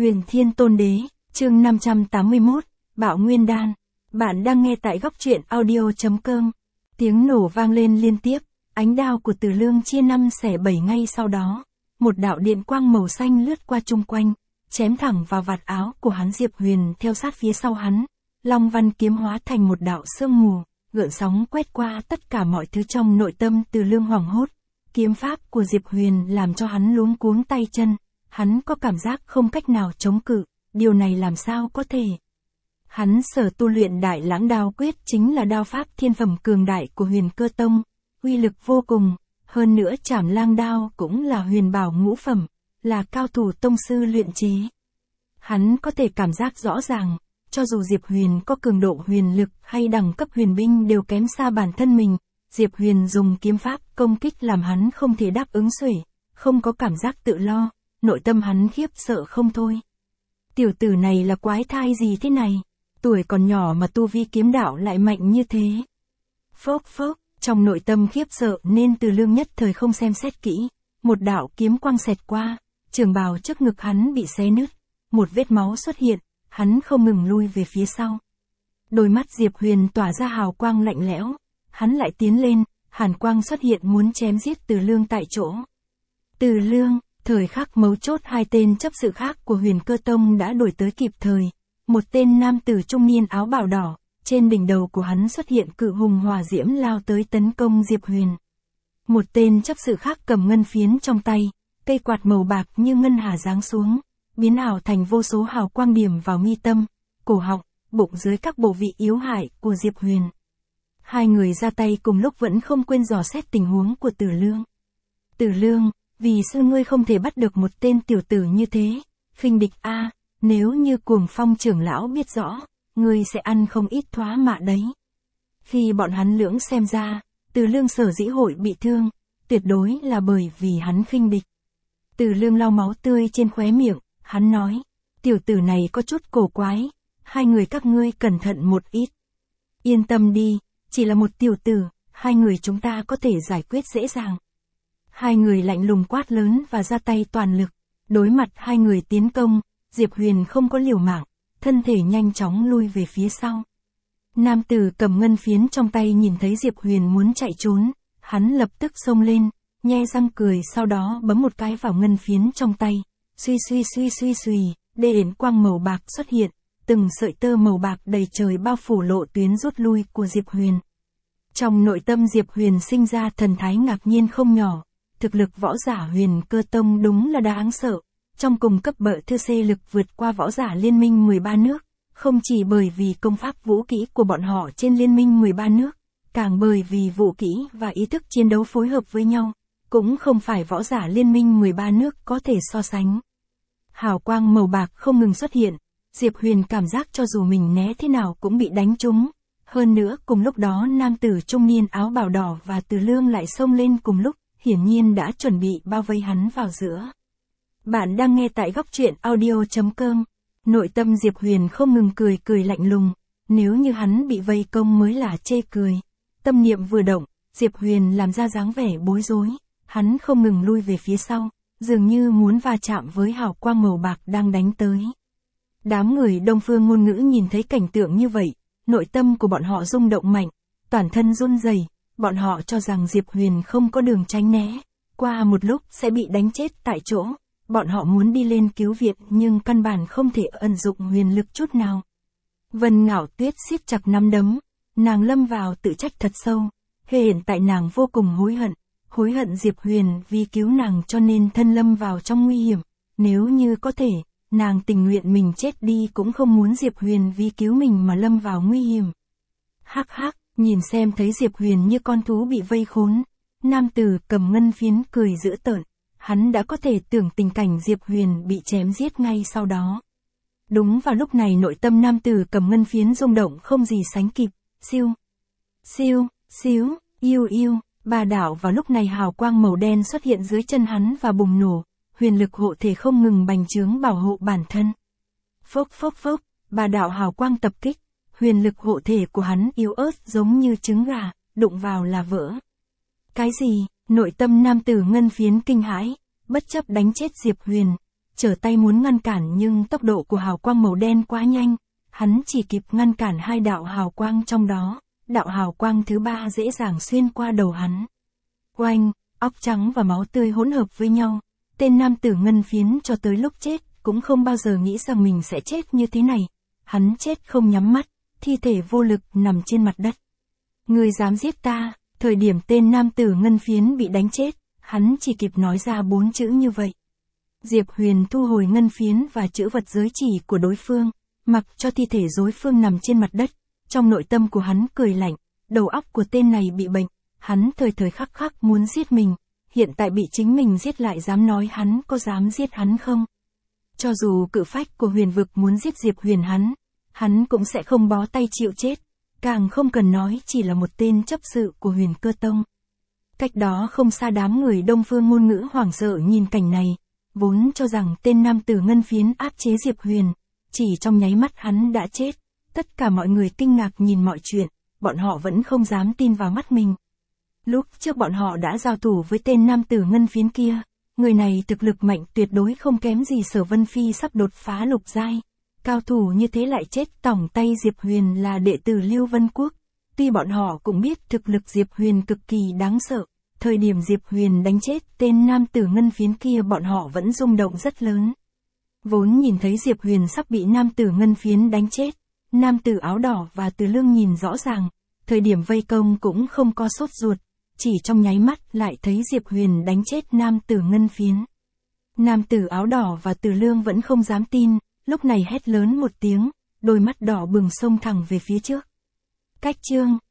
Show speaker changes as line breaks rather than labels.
Huyền Thiên Tôn Đế, chương 581, Bạo Nguyên Đan. Bạn đang nghe tại góc truyện audio.com. Tiếng nổ vang lên liên tiếp, ánh đao của Từ Lương chia 5 xẻ 7 ngay sau đó. Một đạo điện quang màu xanh lướt qua chung quanh, chém thẳng vào vạt áo của hắn. Diệp Huyền theo sát phía sau hắn. Long văn kiếm hóa thành một đạo sương mù, gợn sóng quét qua tất cả mọi thứ trong nội tâm. Từ Lương hoảng hốt. Kiếm pháp của Diệp Huyền làm cho hắn luống cuống tay chân. Hắn có cảm giác không cách nào chống cự, điều này làm sao có thể. Hắn sở tu luyện Đại Lãng Đao Quyết chính là đao pháp thiên phẩm cường đại của Huyền Cơ Tông, uy lực vô cùng, hơn nữa Trảm Lang đao cũng là huyền bảo ngũ phẩm, là cao thủ tông sư luyện chế. Hắn có thể cảm giác rõ ràng, cho dù Diệp Huyền có cường độ huyền lực hay đẳng cấp huyền binh đều kém xa bản thân mình, Diệp Huyền dùng kiếm pháp công kích làm hắn không thể đáp ứng xuể, không có cảm giác tự lo. Nội tâm hắn khiếp sợ không thôi. Tiểu tử này là quái thai gì thế này? Tuổi còn nhỏ mà tu vi kiếm đạo lại mạnh như thế. Phốc phốc, trong nội tâm khiếp sợ nên Từ Lương nhất thời không xem xét kỹ. Một đạo kiếm quang xẹt qua, trường bào trước ngực hắn bị xé nứt. Một vết máu xuất hiện, hắn không ngừng lui về phía sau. Đôi mắt Diệp Huyền tỏa ra hào quang lạnh lẽo. Hắn lại tiến lên, hàn quang xuất hiện muốn chém giết Từ Lương tại chỗ. Từ Lương. Thời khắc mấu chốt, hai tên chấp sự khác của Huyền Cơ Tông đã đuổi tới kịp thời. Một tên nam tử trung niên áo bào đỏ, trên đỉnh đầu của hắn xuất hiện cự hùng hỏa diễm lao tới tấn công Diệp Huyền. Một tên chấp sự khác cầm ngân phiến trong tay, cây quạt màu bạc như ngân hà giáng xuống, biến ảo thành vô số hào quang điểm vào mi tâm, cổ họng, bụng dưới các bộ vị yếu hại của Diệp Huyền. Hai người ra tay cùng lúc vẫn không quên dò xét tình huống của Từ Lương. Từ Lương, vì sư ngươi không thể bắt được một tên tiểu tử như thế, khinh địch a, nếu như Cuồng Phong trưởng lão biết rõ, ngươi sẽ ăn không ít thóa mạ đấy. Khi bọn hắn lưỡng xem ra, Từ Lương sở dĩ hội bị thương, tuyệt đối là bởi vì hắn khinh địch. Từ Lương lau máu tươi trên khóe miệng, hắn nói, tiểu tử này có chút cổ quái, hai người các ngươi cẩn thận một ít. Yên tâm đi, chỉ là một tiểu tử, hai người chúng ta có thể giải quyết dễ dàng. Hai người lạnh lùng quát lớn và ra tay toàn lực. Đối mặt hai người tiến công, Diệp Huyền không có liều mạng, thân thể nhanh chóng lui về phía sau. Nam tử cầm ngân phiến trong tay nhìn thấy Diệp Huyền muốn chạy trốn, hắn lập tức xông lên, nhe răng cười, sau đó bấm một cái vào ngân phiến trong tay. Suy, điện quang màu bạc xuất hiện, từng sợi tơ màu bạc đầy trời bao phủ lộ tuyến rút lui của Diệp Huyền. Trong nội tâm Diệp Huyền sinh ra thần thái ngạc nhiên không nhỏ. Thực lực võ giả Huyền Cơ Tông đúng là đáng sợ, trong cùng cấp bậc thư xê lực vượt qua võ giả liên minh 13 nước, không chỉ bởi vì công pháp vũ kỹ của bọn họ trên liên minh 13 nước, càng bởi vì vũ kỹ và ý thức chiến đấu phối hợp với nhau, cũng không phải võ giả liên minh 13 nước có thể so sánh. Hào quang màu bạc không ngừng xuất hiện, Diệp Huyền cảm giác cho dù mình né thế nào cũng bị đánh trúng. Hơn nữa cùng lúc đó nam tử trung niên áo bào đỏ và Từ Lương lại xông lên cùng lúc, hiển nhiên đã chuẩn bị bao vây hắn vào giữa. Bạn đang nghe tại góc truyện audio.com. Nội tâm Diệp Huyền không ngừng cười lạnh lùng, nếu như hắn bị vây công mới là chê cười. Tâm niệm vừa động, Diệp Huyền làm ra dáng vẻ bối rối, hắn không ngừng lui về phía sau, dường như muốn va chạm với hào quang màu bạc đang đánh tới. Đám người Đông Phương Ngôn Ngữ nhìn thấy cảnh tượng như vậy, nội tâm của bọn họ rung động mạnh, toàn thân run rẩy. Bọn họ cho rằng Diệp Huyền không có đường tránh né, qua một lúc sẽ bị đánh chết tại chỗ. Bọn họ muốn đi lên cứu viện nhưng căn bản không thể ẩn dụng huyền lực chút nào. Vân Ngạo Tuyết siết chặt nắm đấm, nàng lâm vào tự trách thật sâu. Hiện tại nàng vô cùng hối hận Diệp Huyền vì cứu nàng cho nên thân lâm vào trong nguy hiểm. Nếu như có thể, nàng tình nguyện mình chết đi cũng không muốn Diệp Huyền vì cứu mình mà lâm vào nguy hiểm. Hắc hắc. Nhìn xem thấy Diệp Huyền như con thú bị vây khốn, nam tử cầm ngân phiến cười dữ tợn, hắn đã có thể tưởng tình cảnh Diệp Huyền bị chém giết ngay sau đó. Đúng vào lúc này nội tâm nam tử cầm ngân phiến rung động không gì sánh kịp, siêu, ba đạo vào lúc này hào quang màu đen xuất hiện dưới chân hắn và bùng nổ, huyền lực hộ thể không ngừng bành trướng bảo hộ bản thân. Phốc, ba đạo hào quang tập kích. Huyền lực hộ thể của hắn yếu ớt giống như trứng gà, đụng vào là vỡ. Cái gì? Nội tâm nam tử ngân phiến kinh hãi, bất chấp đánh chết Diệp Huyền, trở tay muốn ngăn cản nhưng tốc độ của hào quang màu đen quá nhanh, hắn chỉ kịp ngăn cản 2 đạo hào quang trong đó, đạo hào quang thứ 3 dễ dàng xuyên qua đầu hắn. Oanh, óc trắng và máu tươi hỗn hợp với nhau, tên nam tử ngân phiến cho tới lúc chết, cũng không bao giờ nghĩ rằng mình sẽ chết như thế này. Hắn chết không nhắm mắt, thi thể vô lực nằm trên mặt đất. Người dám giết ta, thời điểm tên nam tử ngân phiến bị đánh chết, hắn chỉ kịp nói ra 4 chữ như vậy. Diệp Huyền thu hồi ngân phiến và chữ vật giới chỉ của đối phương, mặc cho thi thể đối phương nằm trên mặt đất. Trong nội tâm của hắn cười lạnh, đầu óc của tên này bị bệnh, hắn thời thời khắc khắc muốn giết mình, hiện tại bị chính mình giết lại dám nói hắn có dám giết hắn không? Cho dù cự phách của huyền vực muốn giết Diệp Huyền hắn cũng sẽ không bó tay chịu chết, càng không cần nói chỉ là một tên chấp sự của Huyền Cơ Tông. Cách đó không xa đám người Đông Phương ngôn ngữ hoảng sợ nhìn cảnh này, vốn cho rằng tên nam tử ngân phiến áp chế Diệp Huyền, chỉ trong nháy mắt hắn đã chết. Tất cả mọi người kinh ngạc nhìn mọi chuyện, bọn họ vẫn không dám tin vào mắt mình. Lúc trước bọn họ đã giao thủ với tên nam tử ngân phiến kia, người này thực lực mạnh tuyệt đối không kém gì Sở Vân Phi sắp đột phá lục giai. Cao thủ như thế lại chết tỏng tay Diệp Huyền là đệ tử Lưu Vân Quốc. Tuy bọn họ cũng biết thực lực Diệp Huyền cực kỳ đáng sợ, thời điểm Diệp Huyền đánh chết tên nam tử ngân phiến kia bọn họ vẫn rung động rất lớn. Vốn nhìn thấy Diệp Huyền sắp bị nam tử ngân phiến đánh chết, nam tử áo đỏ và Từ Lương nhìn rõ ràng, thời điểm vây công cũng không có sốt ruột, chỉ trong nháy mắt lại thấy Diệp Huyền đánh chết nam tử ngân phiến. Nam tử áo đỏ và Từ Lương vẫn không dám tin, lúc này hét lớn một tiếng, đôi mắt đỏ bừng xông thẳng về phía trước. Cách chương